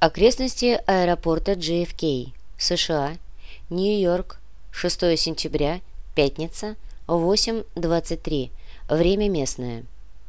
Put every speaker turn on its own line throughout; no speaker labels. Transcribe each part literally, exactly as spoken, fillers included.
Окрестности аэропорта Джей Эф Кей, США, Нью-Йорк, шестое сентября, пятница, восемь двадцать три. Время местное.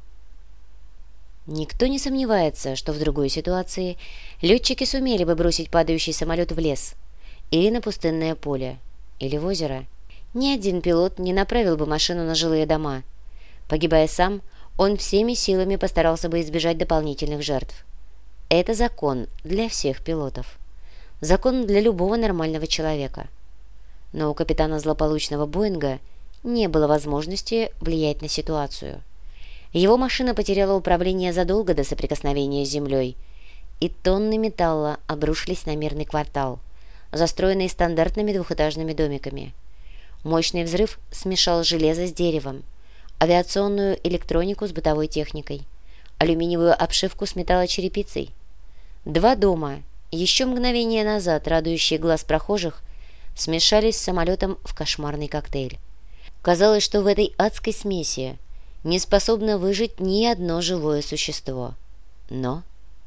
Никто не сомневается, что в другой ситуации летчики сумели бы бросить падающий самолет в лес, или на пустынное поле, или в озеро. Ни один пилот не направил бы машину на жилые дома. Погибая сам, он всеми силами постарался бы избежать дополнительных жертв. Это закон для всех пилотов. Закон для любого нормального человека. Но у капитана злополучного Боинга не было возможности влиять на ситуацию. Его машина потеряла управление задолго до соприкосновения с землей, и тонны металла обрушились на мирный квартал, застроенный стандартными двухэтажными домиками. Мощный взрыв смешал железо с деревом, авиационную электронику с бытовой техникой, алюминиевую обшивку с металлочерепицей. Два дома, еще мгновение назад радующие глаз прохожих, смешались с самолетом в кошмарный коктейль. Казалось, что в этой адской смеси не способно выжить ни одно живое существо. Но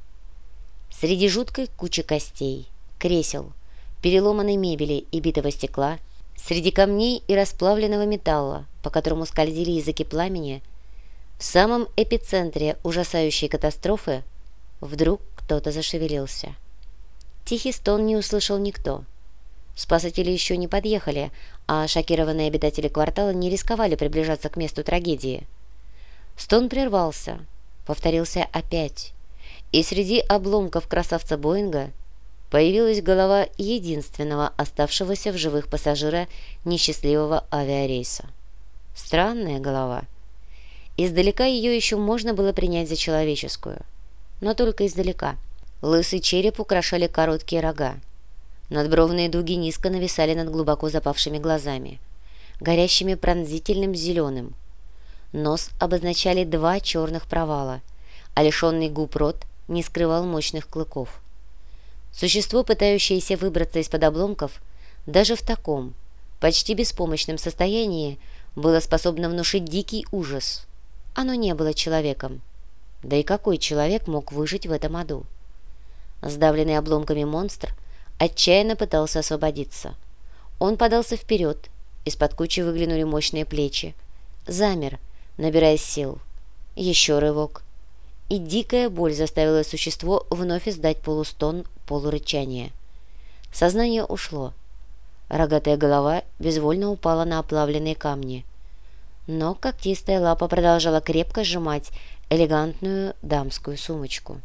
среди жуткой кучи костей, кресел, переломанной мебели и битого стекла, среди камней и расплавленного металла, по которому скользили языки пламени, в самом эпицентре ужасающей катастрофы вдруг кто-то зашевелился. Тихий стон не услышал никто. Спасатели еще не подъехали, а шокированные обитатели квартала не рисковали приближаться к месту трагедии. Стон прервался, повторился опять, и среди обломков красавца Боинга появилась голова единственного оставшегося в живых пассажира несчастливого авиарейса. Странная голова. Издалека ее еще можно было принять за человеческую, но только издалека. Лысый череп украшали короткие рога. Надбровные дуги низко нависали над глубоко запавшими глазами, горящими пронзительным зеленым. Нос обозначали два черных провала, а лишенный губ рот не скрывал мощных клыков. Существо, пытающееся выбраться из-под обломков, даже в таком, почти беспомощном состоянии, было способно внушить дикий ужас. Оно не было человеком. Да и какой человек мог выжить в этом аду? Сдавленный обломками монстр отчаянно пытался освободиться. Он подался вперед, из-под кучи выглянули мощные плечи, замер, набираясь сил. Еще рывок. И дикая боль заставила существо вновь издать полустон, полурычание. Сознание ушло. Рогатая голова безвольно упала на оплавленные камни. Но когтистая лапа продолжала крепко сжимать элегантную дамскую сумочку.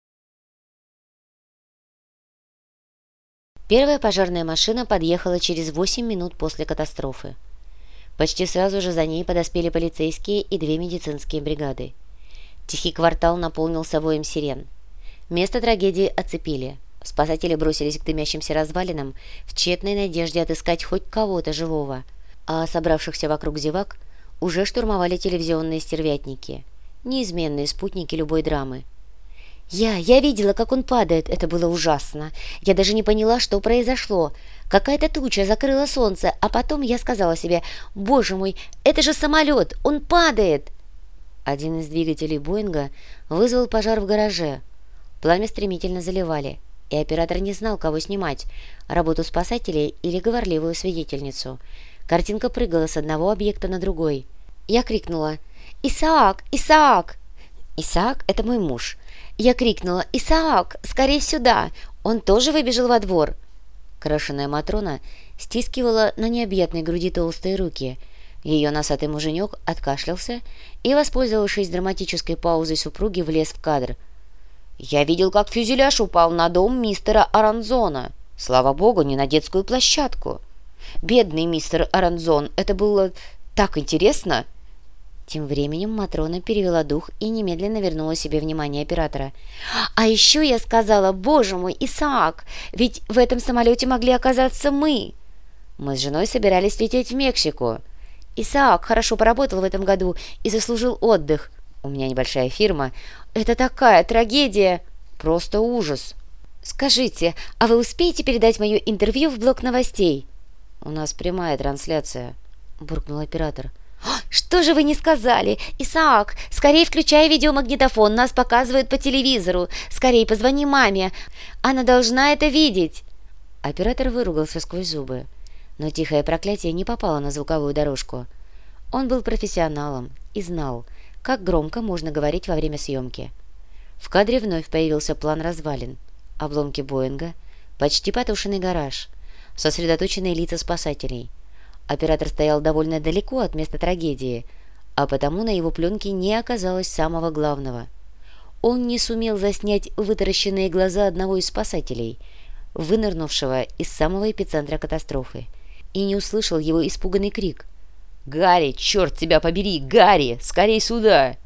Первая пожарная машина подъехала через восемь минут после катастрофы. Почти сразу же за ней подоспели полицейские и две медицинские бригады. Тихий квартал наполнился воем сирен. Место трагедии оцепили. Спасатели бросились к дымящимся развалинам в тщетной надежде отыскать хоть кого-то живого, а собравшихся вокруг зевак уже штурмовали телевизионные стервятники, неизменные спутники любой драмы. «Я, я видела, как он падает. Это было ужасно. Я даже не поняла, что произошло. Какая-то туча закрыла солнце, а потом я сказала себе: «Боже мой, это же самолет! Он падает!» Один из двигателей Боинга вызвал пожар в гараже. Пламя стремительно заливали, и оператор не знал, кого снимать – работу спасателей или говорливую свидетельницу. Картинка прыгала с одного объекта на другой. Я крикнула: «Исаак! Исаак!» «Исаак – это мой муж». Я крикнула: «Исаак, скорее сюда!» Он тоже выбежал во двор. Крашеная Матрона стискивала на необъятной груди толстые руки. Ее носатый муженек откашлялся и, воспользовавшись драматической паузой супруги, влез в кадр. «Я видел, как фюзеляж упал на дом мистера Аранзона. Слава богу, не на детскую площадку. Бедный мистер Аранзон, это было так интересно!» Тем временем Матрона перевела дух и немедленно вернула себе внимание оператора. «А еще я сказала: боже мой, Исаак, ведь в этом самолете могли оказаться мы. Мы с женой собирались лететь в Мексику. Исаак хорошо поработал в этом году и заслужил отдых. У меня небольшая фирма. Это такая трагедия! Просто ужас! Скажите, а вы успеете передать мое интервью в блок новостей?» «У нас прямая трансляция», — буркнул оператор. «Что же вы не сказали? Исаак, скорее включай видеомагнитофон, нас показывают по телевизору. Скорее позвони маме, она должна это видеть!» Оператор выругался сквозь зубы, но тихое проклятие не попало на звуковую дорожку. Он был профессионалом и знал, как громко можно говорить во время съемки. В кадре вновь появился план развалин, обломки Боинга, почти потушенный гараж, сосредоточенные лица спасателей. Оператор стоял довольно далеко от места трагедии, а потому на его пленке не оказалось самого главного. Он не сумел заснять вытаращенные глаза одного из спасателей, вынырнувшего из самого эпицентра катастрофы, и не услышал его испуганный крик. «Гарри, черт тебя побери! Гарри, скорей сюда!»